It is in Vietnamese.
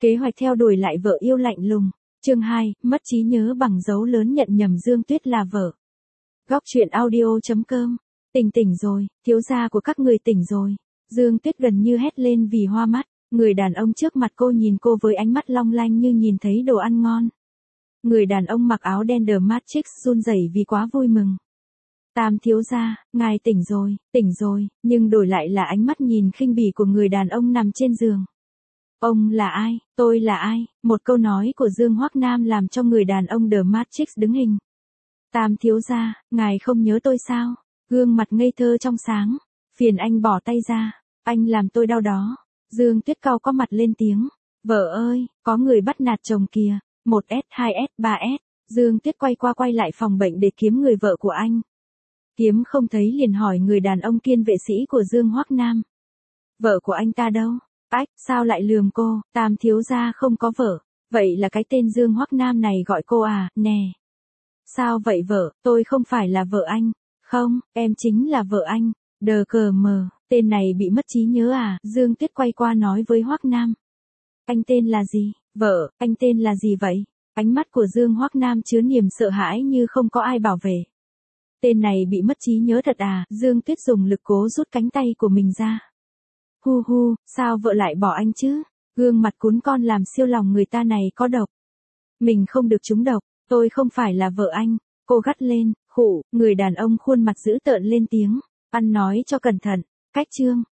Kế hoạch theo đuổi lại vợ yêu lạnh lùng. Chương 2, mất trí nhớ bằng dấu lớn nhận nhầm Dương Tuyết là vợ. Góc truyện audio.com. Tỉnh rồi, thiếu gia của các người tỉnh rồi. Dương Tuyết gần như hét lên vì hoa mắt. Người đàn ông trước mặt cô nhìn cô với ánh mắt long lanh như nhìn thấy đồ ăn ngon. Người đàn ông mặc áo đen The Matrix run rẩy vì quá vui mừng. Tam thiếu gia, ngài tỉnh rồi, nhưng đổi lại là ánh mắt nhìn khinh bỉ của người đàn ông nằm trên giường. Ông là ai, tôi là ai, một câu nói của Dương Hoắc Nam làm cho người đàn ông The Matrix đứng hình. Tam thiếu gia, ngài không nhớ tôi sao? Gương mặt ngây thơ trong sáng, phiền anh bỏ tay ra, anh làm tôi đau đó. Dương Tuyết cau có mặt lên tiếng, vợ ơi, có người bắt nạt chồng kìa, 1S, 2S, 3S. Dương Tuyết quay qua quay lại phòng bệnh để kiếm người vợ của anh. Kiếm không thấy liền hỏi người đàn ông kiên vệ sĩ của Dương Hoắc Nam. Vợ của anh ta đâu? Ách, sao lại lườm cô, Tam thiếu gia không có vợ, vậy là cái tên Dương Hoắc Nam này gọi cô à, nè. Sao vậy vợ, tôi không phải là vợ anh, không, em chính là vợ anh, đờ cờ mờ, tên này bị mất trí nhớ à, Dương Tuyết quay qua nói với Hoắc Nam. Anh tên là gì, vợ, anh tên là gì vậy? Ánh mắt của Dương Hoắc Nam chứa niềm sợ hãi như không có ai bảo vệ. Tên này bị mất trí nhớ thật à, Dương Tuyết dùng lực cố rút cánh tay của mình ra. Hu hu, sao vợ lại bỏ anh chứ? Gương mặt cún con làm siêu lòng người ta này có độc. Mình không được trúng độc, tôi không phải là vợ anh. Cô gắt lên, khụ, người đàn ông khuôn mặt dữ tợn lên tiếng. Ăn nói cho cẩn thận, cách chương.